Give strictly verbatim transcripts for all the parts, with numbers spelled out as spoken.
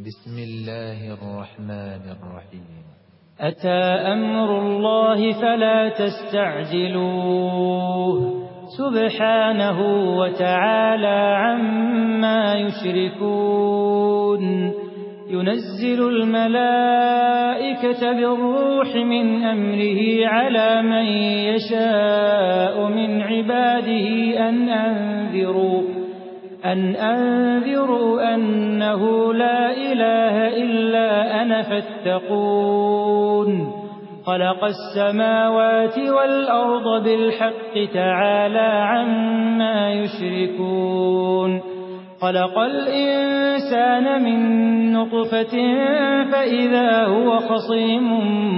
بسم الله الرحمن الرحيم. أتى أمر الله فلا تستعجلوه سبحانه وتعالى عما يشركون. ينزل الملائكة بالروح من أمره على من يشاء من عباده أن أنذروا أن أنذروا أنه لا إله إلا أنا فاتقون. خلق السماوات والأرض بالحق تعالى عما يشركون. خلق الإنسان من نطفة فإذا هو خصيم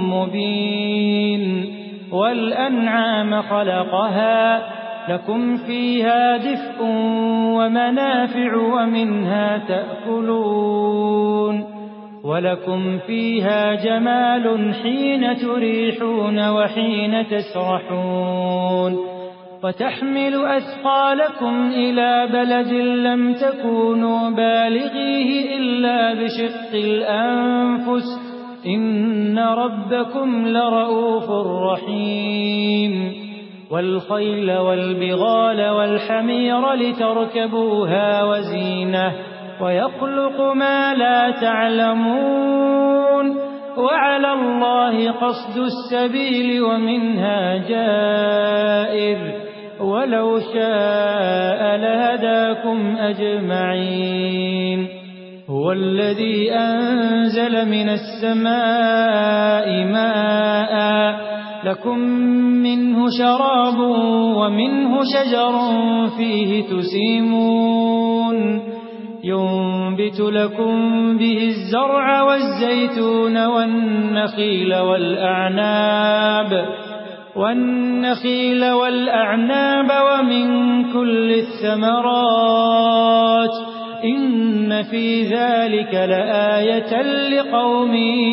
مبين. والأنعام خلقها لكم فيها دفء ومنافع ومنها تأكلون. ولكم فيها جمال حين تريحون وحين تسرحون. وتحمل أثقالكم إلى بلد لم تكونوا بالغيه إلا بشق الأنفس إن ربكم لرؤوف رحيم. والخيل والبغال والحمير لتركبوها وزينة ويخلق ما لا تعلمون. وعلى الله قصد السبيل ومنها جائر ولو شاء لهداكم أجمعين. هو الذي أنزل من السماء ماء لكم منه شراب ومنه شجر فيه تسيمون. ينبت لكم به الزرع والزيتون والنخيل والأعناب والنخيل والأعناب ومن كل الثمرات إن في ذلك لآية لقوم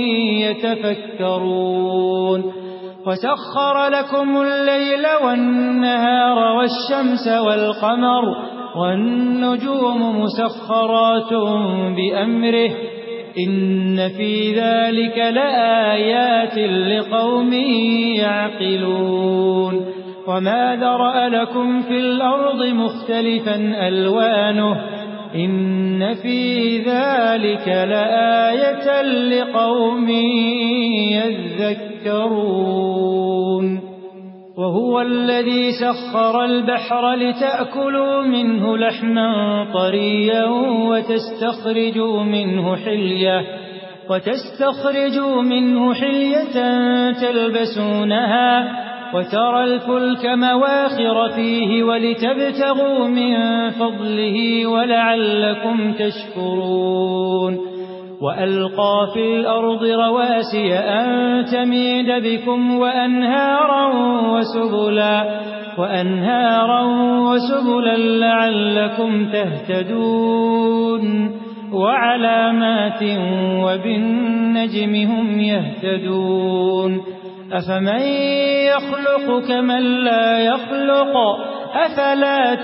يتفكرون. وسخر لكم الليل والنهار والشمس والقمر والنجوم مسخرات بأمره إن في ذلك لآيات لقوم يعقلون. وما ذرأ لكم في الأرض مختلفا ألوانه إن في ذلك لآية لقوم يذكرون. وهو الذي سخر البحر لتأكلوا منه لحما طريا وتستخرجوا منه حلية وتستخرجوا منه حلية تلبسونها وترى الفلك مواخر فيه ولتبتغوا من فضله ولعلكم تشكرون. وألقى في الأرض رواسي أن تميد بكم وأنهارا وسبلا وأنهارا وسبلا لعلكم تهتدون. وعلامات وبالنجم هم يهتدون. أفمن يخلق كمن لا يخلق أفلا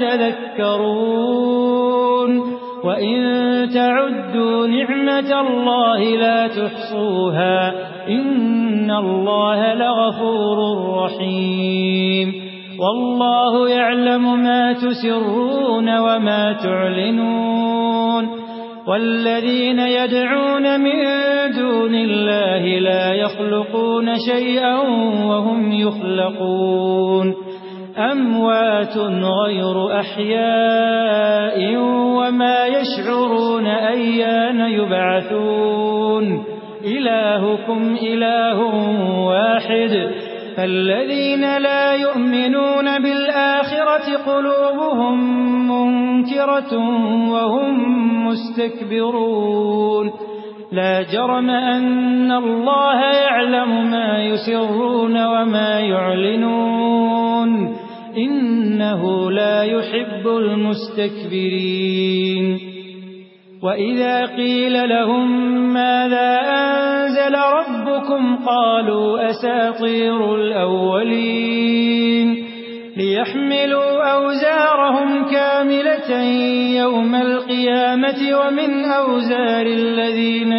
تذكرون. وإن تعدوا نعمة الله لا تحصوها إن الله لغفور رحيم. والله يعلم ما تسرون وما تعلنون. والذين يدعون من دون الله لا يخلقون شيئا وهم يخلقون. أموات غير أحياء وما يشعرون أيان يبعثون. إلهكم إله واحد فالذين لا يؤمنون بالآخرة قلوبهم منكرة وهم مستكبرون. لا جرم أن الله يعلم ما يسرون وما يعلنون إنه لا يحب المستكبرين. وإذا قيل لهم ماذا أنزل ربكم قالوا أساطير الأولين. ليحملوا أوزارهم كاملة يوم القيامة ومن أوزار الذين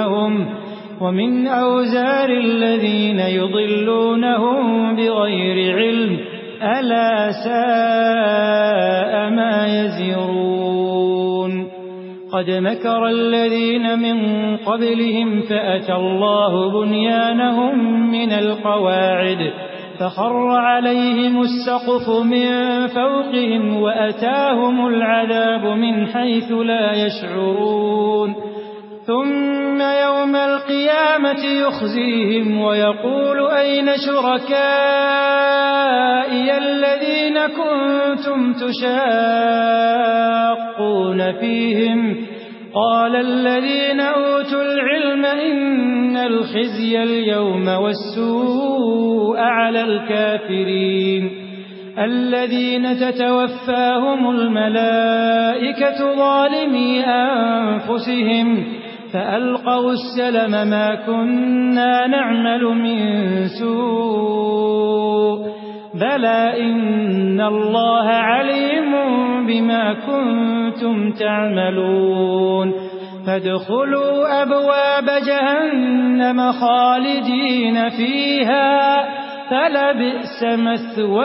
يضلونهم ومن أوزار الذين يضلونهم بغير علم ألا ساء ما يزرون قد مكر الذين من قبلهم فأتى الله بنيانهم من القواعد فخر عليهم السقف من فوقهم وأتاهم العذاب من حيث لا يشعرون ثم يوم القيامة يخزيهم ويقول أين شركائي الذين كنتم تشاقون فيهم قال الذين أوتوا العلم إن الخزي اليوم والسوء على الكافرين الذين تتوفاهم الملائكة ظالمي أنفسهم فألقوا السلم ما كنا نعمل من سوء بلى إن الله عليم بما كنتم تعملون فادخلوا أبواب جهنم خالدين فيها فلبئس مثوى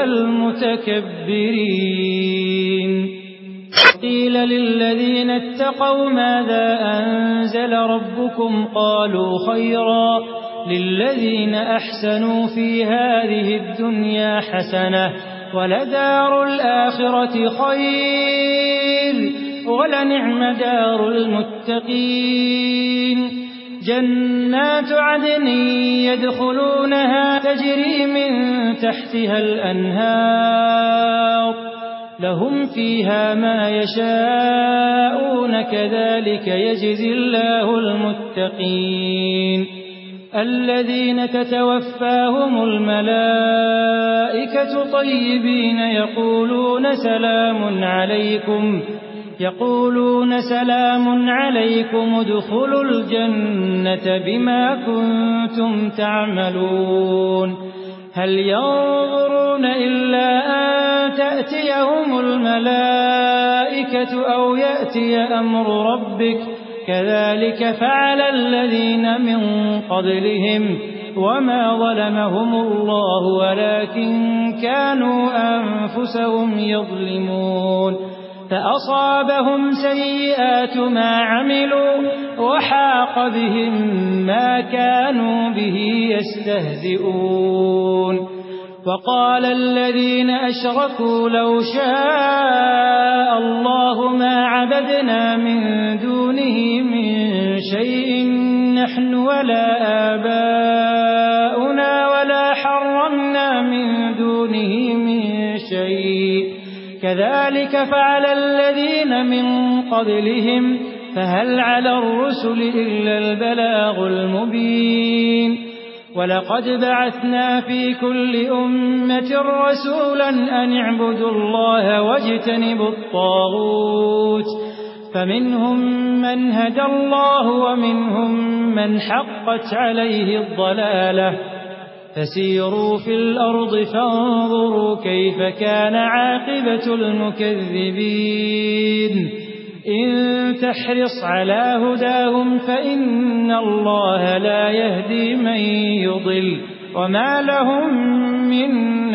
المتكبرين قيل للذين اتقوا ماذا أنزل ربكم قالوا خيرا للذين أحسنوا في هذه الدنيا حسنة ولدار الآخرة خير ولنعم دار المتقين جنات عدن يدخلونها تجري من تحتها الأنهار لهم فيها ما يشاءون كذلك يجزي الله المتقين الذين تتوفاهم الملائكة طيبين يقولون سلام عليكم يقولون سلام عليكم ادخلوا الجنة بما كنتم تعملون هل ينظرون إلا أن تأتيهم الملائكة أو يأتي أمر ربك كذلك فعل الذين من قبلهم وما ظلمهم الله ولكن كانوا أنفسهم يظلمون فأصابهم سيئات ما عملوا وحاق بهم ما كانوا به يستهزئون وقال الذين أشركوا لو شاء الله ما عبدنا من دونه من شيء نحن ولا آباؤنا ولا حرمنا من دونه من شيء كذلك فعل الذين من قبلهم فهل على الرسل إلا البلاغ المبين ولقد بعثنا في كل أمة رسولا أن اعبدوا الله واجتنبوا الطاغوت فمنهم من هدى الله ومنهم من حقت عليه الضلالة فسيروا في الأرض فانظروا كيف كان عاقبة المكذبين إن تحرص على هداهم فإن الله لا يهدي من يضل وما لهم من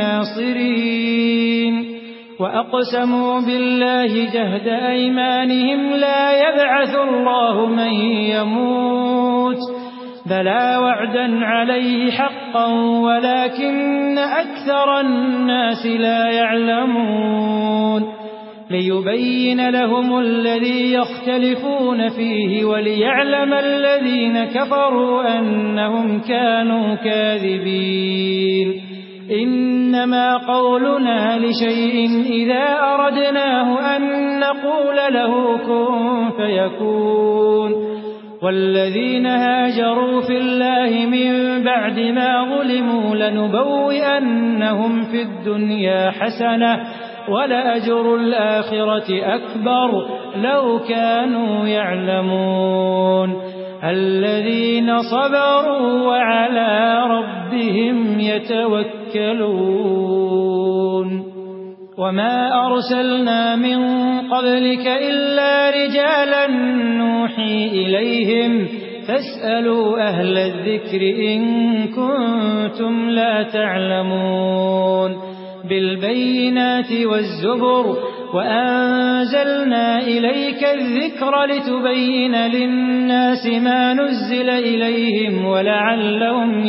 ناصرين وأقسموا بالله جهد أيمانهم لا يبعث الله من يموت بلى وعدا عليه حقا ولكن أكثر الناس لا يعلمون ليبين لهم الذي يختلفون فيه وليعلم الذين كفروا أنهم كانوا كاذبين إنما قولنا لشيء إذا أردناه أن نقول له كن فيكون والذين هاجروا في الله من بعد ما ظلموا لنبوئنهم في الدنيا حسنة ولأجر الآخرة أكبر لو كانوا يعلمون الذين صبروا وعلى ربهم يتوكلون وما أرسلنا من قبلك إلا رجالا نوحي إليهم فاسألوا أهل الذكر إن كنتم لا تعلمون بالبينات والزبر وأنزلنا إليك الذكر لتبين للناس ما نزل إليهم ولعلهم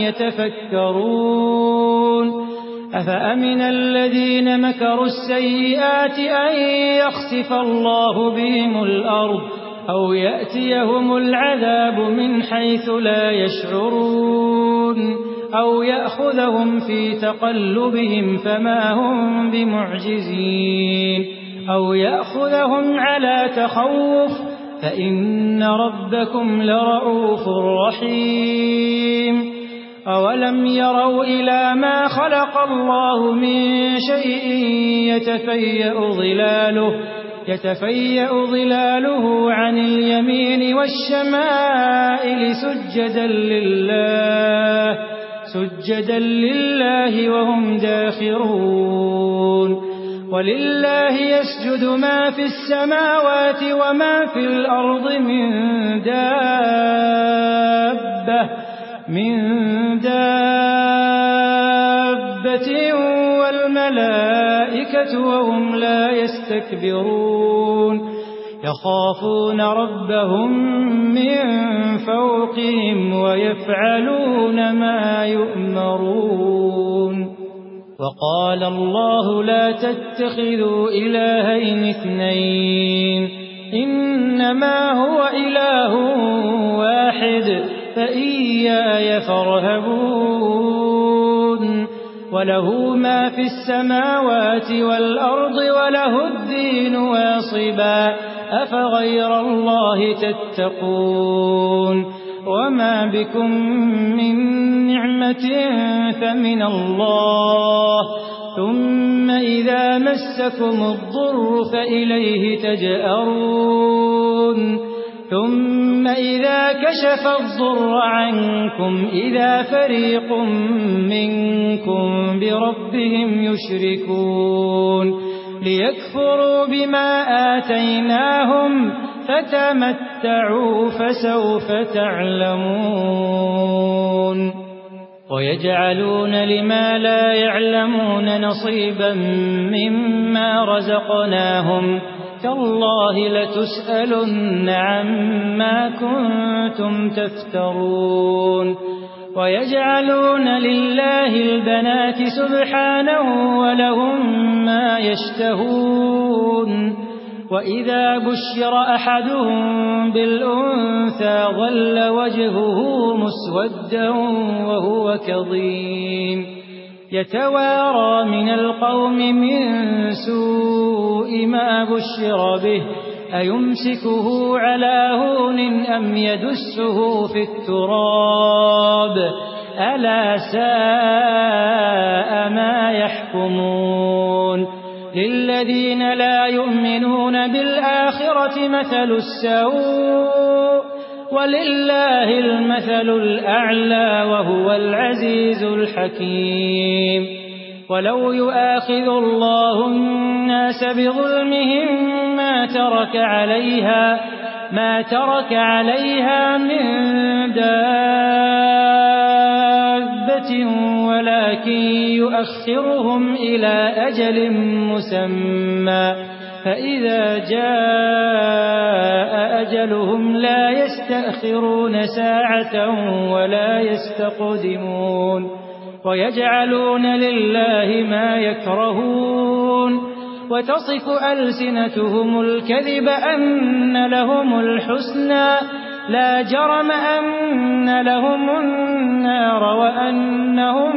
يتفكرون أفأمن الذين مكروا السيئات أن يخسف الله بهم الأرض أو يأتيهم العذاب من حيث لا يشعرون أو يأخذهم في تقلبهم فما هم بمعجزين أو يأخذهم على تخوف فإن ربكم لرؤوف رحيم أولم يروا إلى ما خلق الله من شيء يتفيأ ظلاله يتفيأ ظلاله عن اليمين والشمائل سجدا لله سجدا لله وهم داخرون ولله يسجد ما في السماوات وما في الأرض من دابة من دابة والملائكة وهم لا يستكبرون يخافون ربهم من فوقهم ويفعلون ما يؤمرون وقال الله لا تتخذوا إلهين اثنين إنما هو إله واحد فإياي فارهبون وله ما في السماوات والأرض وله الدين واصبا أفغير الله تتقون وما بكم من نعمة فمن الله ثم إذا مسكم الضر فإليه تجأرون ثم إذا كشف الضر عنكم إذا فريق منكم بربهم يشركون ليكفروا بما آتيناهم فتمتعوا فسوف تعلمون ويجعلون لما لا يعلمون نصيبا مما رزقناهم تالله لتسألن عما كنتم تفترون ويجعلون لله البنات سبحانه ولهم ما يشتهون وإذا بشر أحدهم بالأنثى ظل وجهه مسودا وهو كظيم يتوارى من القوم من سوء ما بشر به أيمسكه على هون أم يدسه في التراب ألا ساء ما يحكمون للذين لا يؤمنون بالآخرة مثل السوء ولله المثل الأعلى وهو العزيز الحكيم ولو يؤاخذ الله الناس بظلمهم ما ترك عليها ما ترك عليها من دابة ولكن يؤخرهم إلى أجل مسمى فإذا جاء أجلهم لا يستأخرون ساعة ولا يستقدمون ويجعلون لله ما يكرهون وتصف ألسنتهم الكذب أن لهم الحسنى لا جرم أن لهم النار وأنهم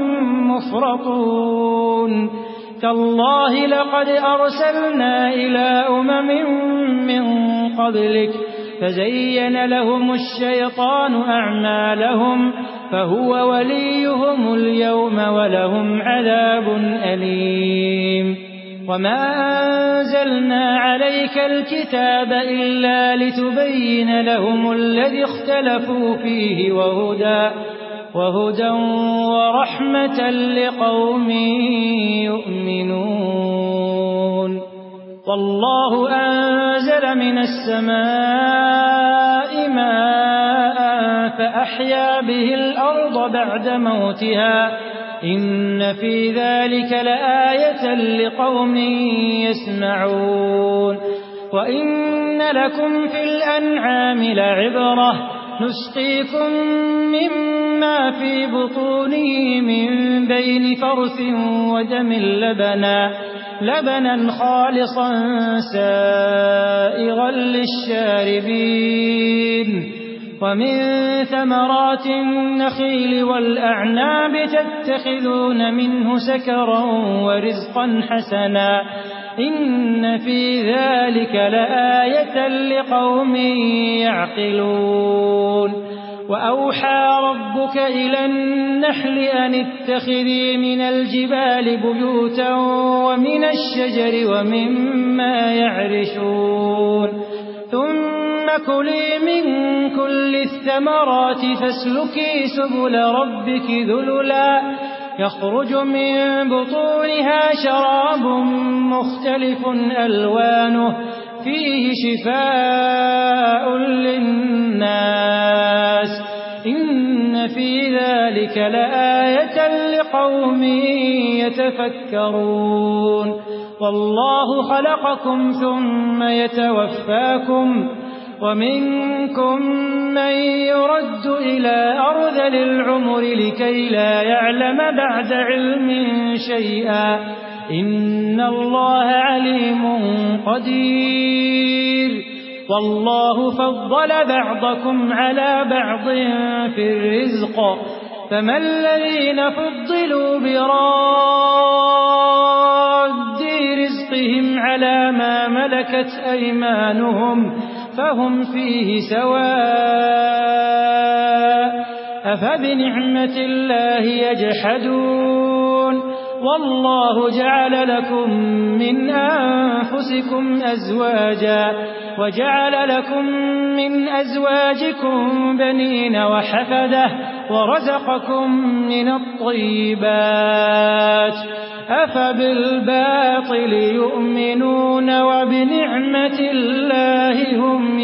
مفرطون تالله لقد أرسلنا إلى أمم من قبلك فزين لهم الشيطان أعمالهم فهو وليهم اليوم ولهم عذاب أليم وما أنزلنا عليك الكتاب إلا لتبين لهم الذي اختلفوا فيه وهدى وهدى ورحمة لقوم يؤمنون والله أنزل من السماء ماء فأحيا به الأرض بعد موتها إن في ذلك لآية لقوم يسمعون وإن لكم في الأنعام لعبرة نسقيكم مما في بطونه من بين فرث ودم لبنا لبنا خالصا سائغا للشاربين ومن ثمرات النخيل والأعناب تتخذون منه سكرا ورزقا حسنا إن في ذلك لآية لقوم يعقلون وأوحى ربك إلى النحل أن اتخذي من الجبال بيوتا ومن الشجر ومما يعرشون ثم كلي من كل الثمرات فاسلكي سبل ربك ذللا يخرج من بطونها شراب مختلف ألوانه فيه شفاء للناس إن في ذلك لآية لقوم يتفكرون والله خلقكم ثم يتوفاكم ومنكم من يرد إلى أرذل العمر لكي لا يعلم بعد علم شيئا إن الله عليم قدير والله فضل بعضكم على بعض في الرزق فما الذين فضلوا براد رزقهم على ما ملكت أيمانهم فهم فيه سواء أفبنعمة الله يجحدون والله جعل لكم من أنفسكم أزواجا وجعل لكم من أزواجكم بنين وحفدة ورزقكم من الطيبات أفبالباطل يؤمنون وبنعمة الله هم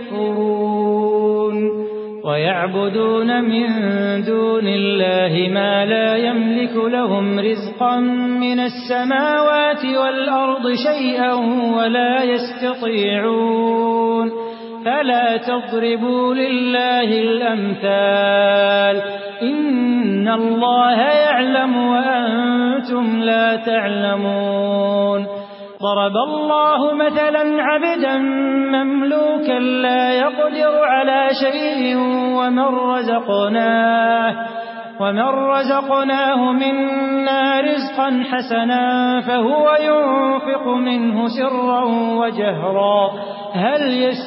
يكفرون ويعبدون من دون الله ما لا يملك لهم رزقا من السماوات والأرض شيئا ولا يستطيعون فلا تضربوا لله الأمثال إن الله يعلم وأنتم لا تعلمون ضرب الله مثلا عبدا مملوكا لا يقدر على شيء ومن رزقناه ومن رزقناه منا رزقا حسنا فهو ينفق منه سرا وجهرا هل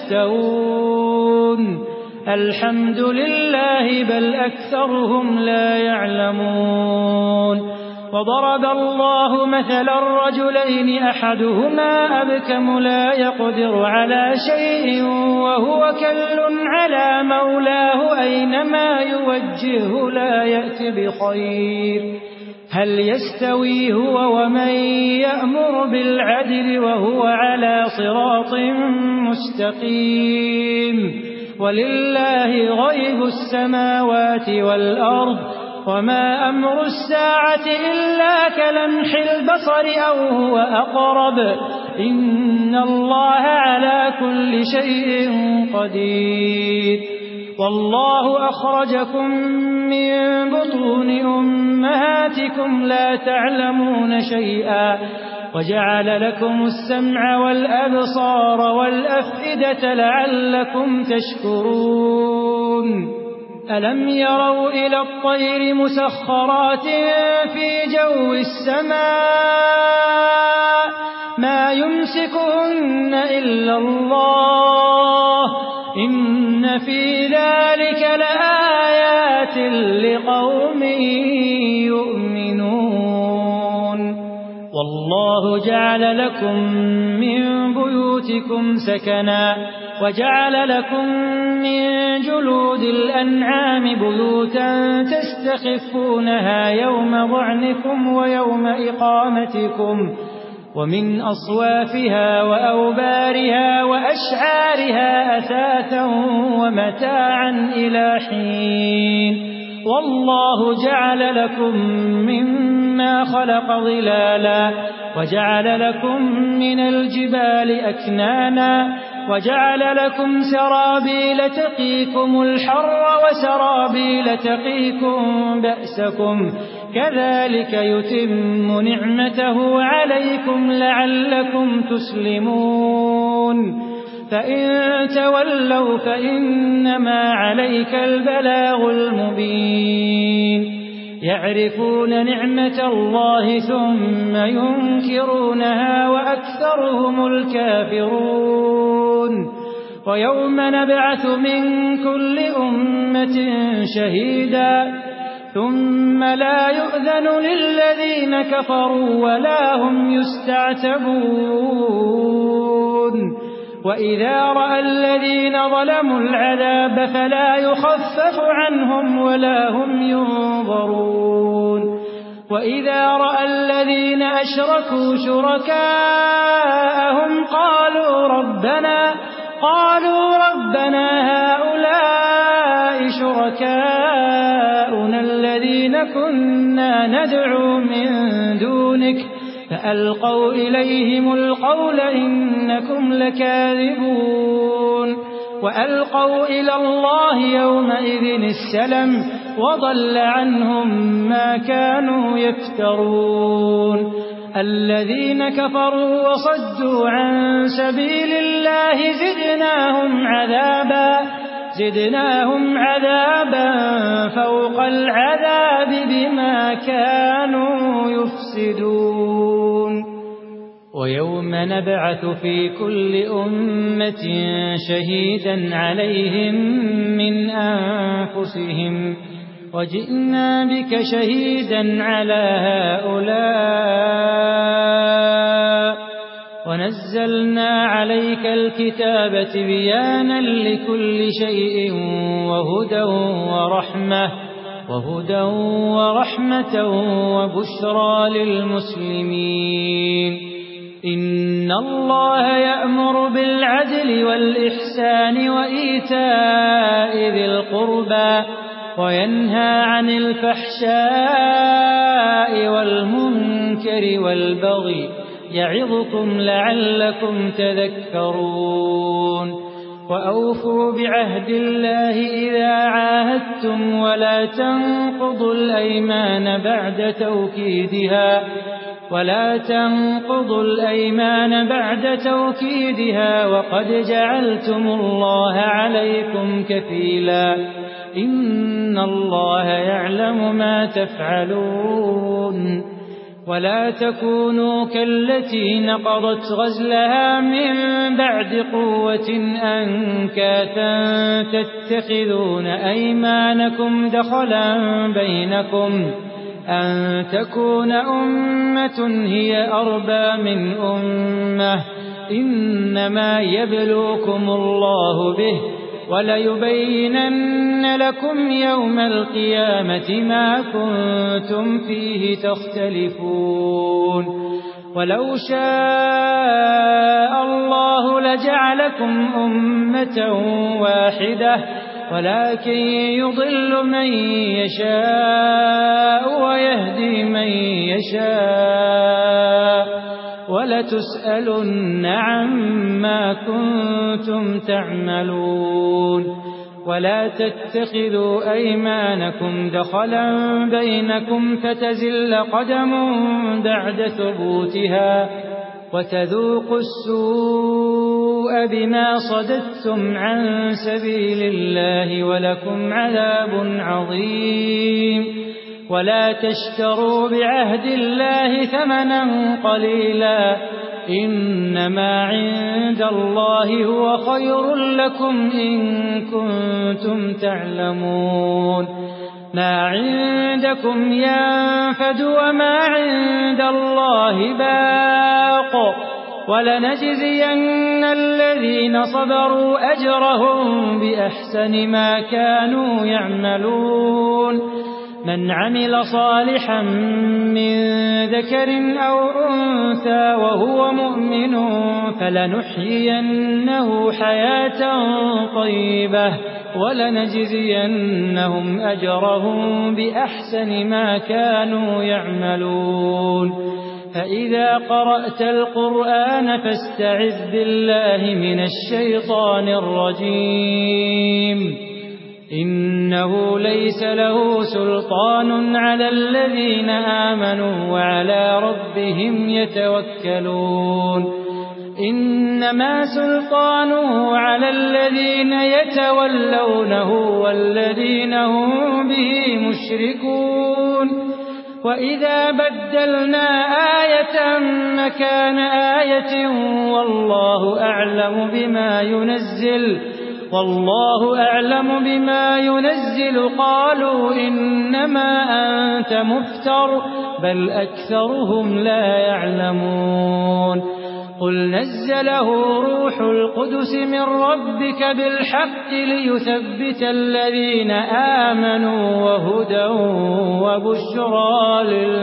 يستوون الحمد لله بل أكثرهم لا يعلمون وضرب الله مثلا رجلين أحدهما أبكم لا يقدر على شيء وهو كل على مولاه أينما يوجهه لا يأتي بخير هل يستوي هو ومن يأمر بالعدل وهو على صراط مستقيم ولله غيب السماوات والأرض وما أمر الساعة إلا كلمح البصر أو هو أقرب إن الله على كل شيء قدير والله أخرجكم من بطون أمهاتكم لا تعلمون شيئا وجعل لكم السمع والأبصار والأفئدة لعلكم تشكرون ألم يروا إلى الطير مسخرات في جو السماء ما يمسكهن إلا الله إن في ذلك لآيات لقوم يؤمنون والله جعل لكم من بيوتكم سكنا وجعل لكم من جلود الأنعام بيوتا تستخفونها يوم ظعنكم ويوم إقامتكم ومن أصوافها وأوبارها وأشعارها أثاثا ومتاعا إلى حين والله جعل لكم مما خلق ظلالا وجعل لكم من الجبال أكنانا وجعل لكم سرابيل تقيكم الحر وسرابيل تقيكم بأسكم كذلك يتم نعمته عليكم لعلكم تسلمون فإن تولوا فإنما عليك البلاغ المبين يعرفون نعمة الله ثم ينكرونها وأكثرهم الكافرون ويوم نبعث من كل أمة شهيدا ثم لا يؤذن للذين كفروا ولا هم يستعتبون وإذا رأى الذين ظلموا العذاب فلا يخفف عنهم ولا هم ينظرون وإذا رأى الذين أشركوا شركاءهم قالوا ربنا قالوا ربنا هؤلاء شركاؤنا الذين كنا ندعو من دونك فألقوا إليهم القول إنكم لكاذبون وألقوا إلى الله يومئذ السلم وضل عنهم ما كانوا يفترون الذين كفروا وصدوا عن سبيل الله زدناهم عذابا زدناهم عذابا فوق العذاب بما كانوا يفسدون ويوم نبعث في كل أمة شهيدا عليهم من أنفسهم وجئنا بك شهيدا على هؤلاء ونزلنا عليك الكتاب تبيانا لكل شيء وهدى ورحمة وهدى ورحمة وبشرى للمسلمين إن الله يأمر بالعدل والإحسان وإيتاء ذي القربى وينهى عن الفحشاء والمنكر والبغي يعظكم لعلكم تذكرون وأوفوا بعهد الله إذا عاهدتم ولا تنقضوا الأيمان بعد توكيدها ولا تنقضوا الأيمان بعد توكيدها وقد جعلتم الله عليكم كفيلا إن الله يعلم ما تفعلون ولا تكونوا كالتي نقضت غزلها من بعد قوة أنكاثا تتخذون أيمانكم دخلا بينكم أن تكون أمة هي أربى من أمة إنما يبلوكم الله به وليبينن لكم يوم القيامة ما كنتم فيه تختلفون ولو شاء الله لجعلكم أمة واحدة ولكن يضل من يشاء ويهدي من يشاء ولتسألن عما كنتم تعملون ولا تتخذوا أيمانكم دخلا بينكم فتزل قدم بعد ثبوتها وتذوقوا السوء بما صددتم عن سبيل الله ولكم عذاب عظيم ولا تشتروا بعهد الله ثمنا قليلا إنما عند الله هو خير لكم إن كنتم تعلمون ما عندكم ينفد وما عند الله باق ولنجزين الذين صبروا أجرهم بأحسن ما كانوا يعملون من عمل صالحا من ذكر أو أنثى وهو مؤمن فلنحيينه حياة طيبة ولنجزينهم أجرهم بأحسن ما كانوا يعملون فإذا قرأت القرآن فاستعذ بالله من الشيطان الرجيم إنه ليس له سلطان على الذين آمنوا وعلى ربهم يتوكلون إنما سلطانه على الذين يتولونه والذين هم به مشركون وإذا بدلنا آية مكان آية والله أعلم بما ينزل والله أعلم بما ينزل قالوا إنما أنت مفتر بل أكثرهم لا يعلمون قل نزله روح القدس من ربك بالحق ليثبت الذين آمنوا وهدى وبشرى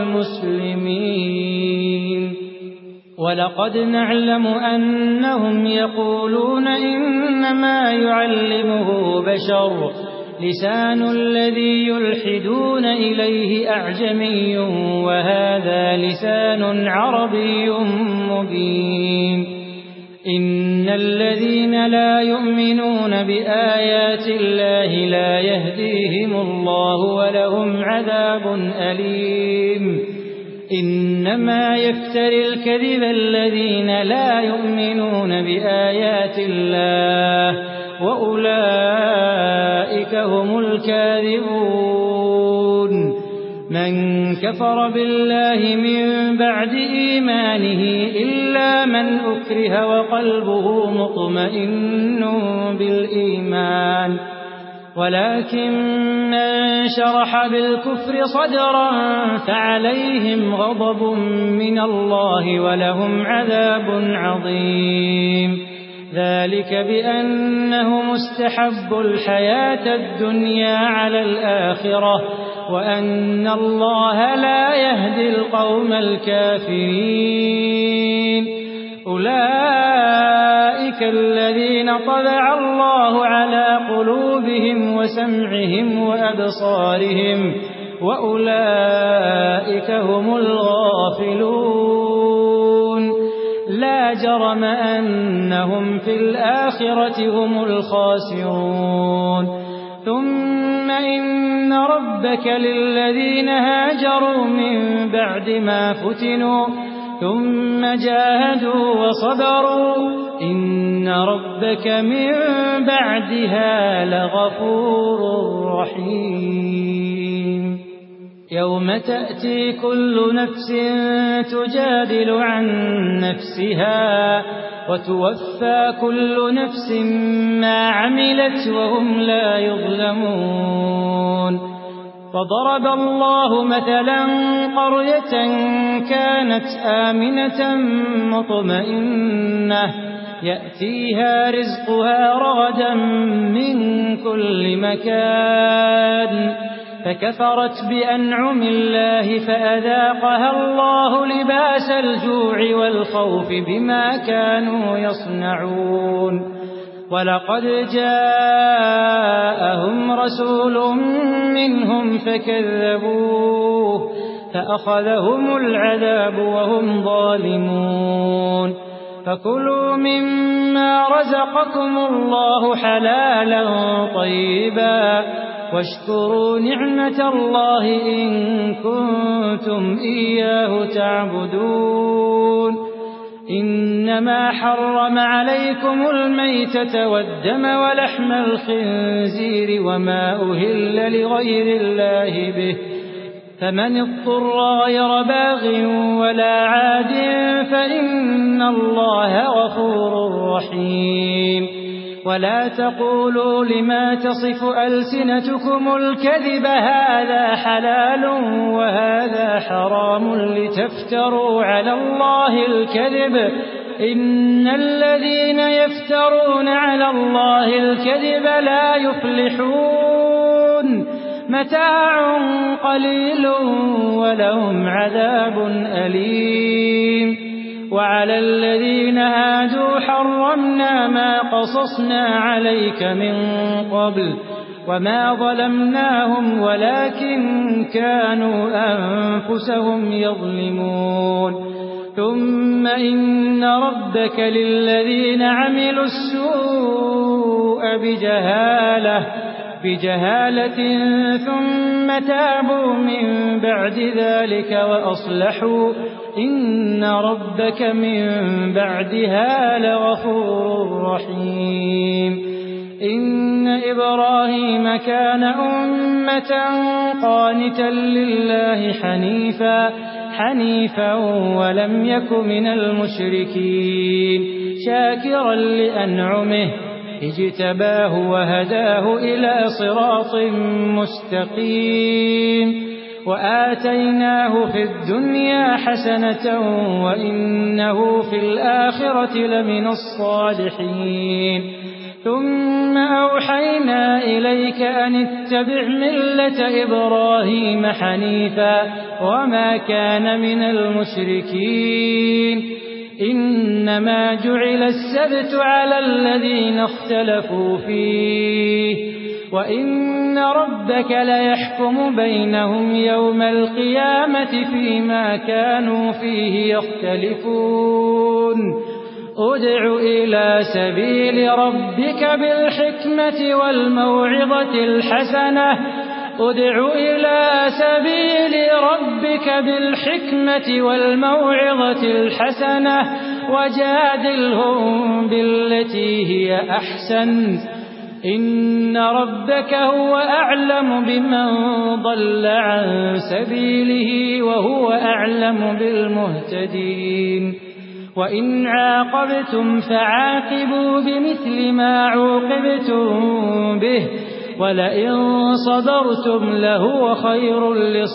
للمسلمين ولقد نعلم أنهم يقولون إنما يعلمه بشر لسان الذي يلحدون إليه أعجمي وهذا لسان عربي مبين إن الذين لا يؤمنون بآيات الله لا يهديهم الله ولهم عذاب أليم إنما يفتري الكذب الذين لا يؤمنون بآيات الله وأولئك هم الكاذبون من كفر بالله من بعد إيمانه إلا من أكره وقلبه مطمئن بالإيمان ولكن من شرح بالكفر صدرا فعليهم غضب من الله ولهم عذاب عظيم ذلك بأنه مستحب الحياة الدنيا على الآخرة وأن الله لا يهدي القوم الكافرين أولئك الذين طبع الله على قلوبهم وسمعهم وأبصارهم وأولئك هم الغافلون لا جرم أنهم في الآخرة هم الخاسرون ثم إن ربك للذين هاجروا من بعد ما فتنوا ثم جاهدوا وصبروا إن ربك من بعدها لغفور رحيم يوم تأتي كل نفس تجادل عن نفسها وتوفى كل نفس ما عملت وهم لا يظلمون فضرب الله مثلا قرية كانت آمنة مطمئنة يأتيها رزقها رغدا من كل مكان فكفرت بأنعم الله فأذاقها الله لباس الجوع والخوف بما كانوا يصنعون ولقد جاءهم رسول منهم فكذبوه فأخذهم العذاب وهم ظالمون فكلوا مما رزقكم الله حلالا طيبا واشكروا نعمة الله إن كنتم إياه تعبدون إنما حرم عليكم الميتة والدم ولحم الخنزير وما أهل لغير الله به فمن اضطر غير باغ ولا عاد فإن الله غفور رحيم ولا تقولوا لما تصف ألسنتكم الكذب هذا حلال وهذا حرام لتفتروا على الله الكذب إن الذين يفترون على الله الكذب لا يفلحون متاع قليل ولهم عذاب أليم. وعلى الذين هادوا حرمنا ما قصصنا عليك من قبل وما ظلمناهم ولكن كانوا أنفسهم يظلمون. ثم إن ربك للذين عملوا السوء بجهالة بجهالة ثم تابوا من بعد ذلك وأصلحوا إن ربك من بعدها لغفور رحيم. إن إبراهيم كان أمة قانتا لله حنيفا حنيفا ولم يك من المشركين شاكرا لأنعمه اجتباه وهداه إلى صراط مستقيم. وآتيناه في الدنيا حسنة وإنه في الآخرة لمن الصالحين. ثم أوحينا إليك أن اتبع ملة إبراهيم حنيفا وما كان من المشركين. إنما جعل السبت على الذين اختلفوا فيه وإن ربك ليحكم بينهم يوم القيامة فيما كانوا فيه يختلفون. ادع إلى سبيل ربك بالحكمة والموعظة الحسنة ادع إلى سبيل ربك بالحكمة والموعظة الحسنة وجادلهم بالتي هي أحسن إن ربك هو أعلم بمن ضل عن سبيله وهو أعلم بالمهتدين. وإن عاقبتم فعاقبوا بمثل ما عوقبتم به ولئن صبرتم لهو خير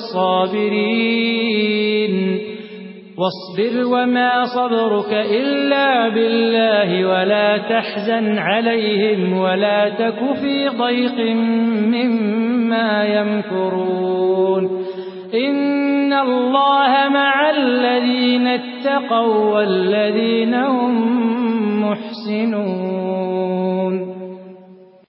للصابرين. واصبر وما صبرك إلا بالله ولا تحزن عليهم ولا تك في ضيق مما يمكرون. إن الله مع الذين اتقوا والذين هم محسنون.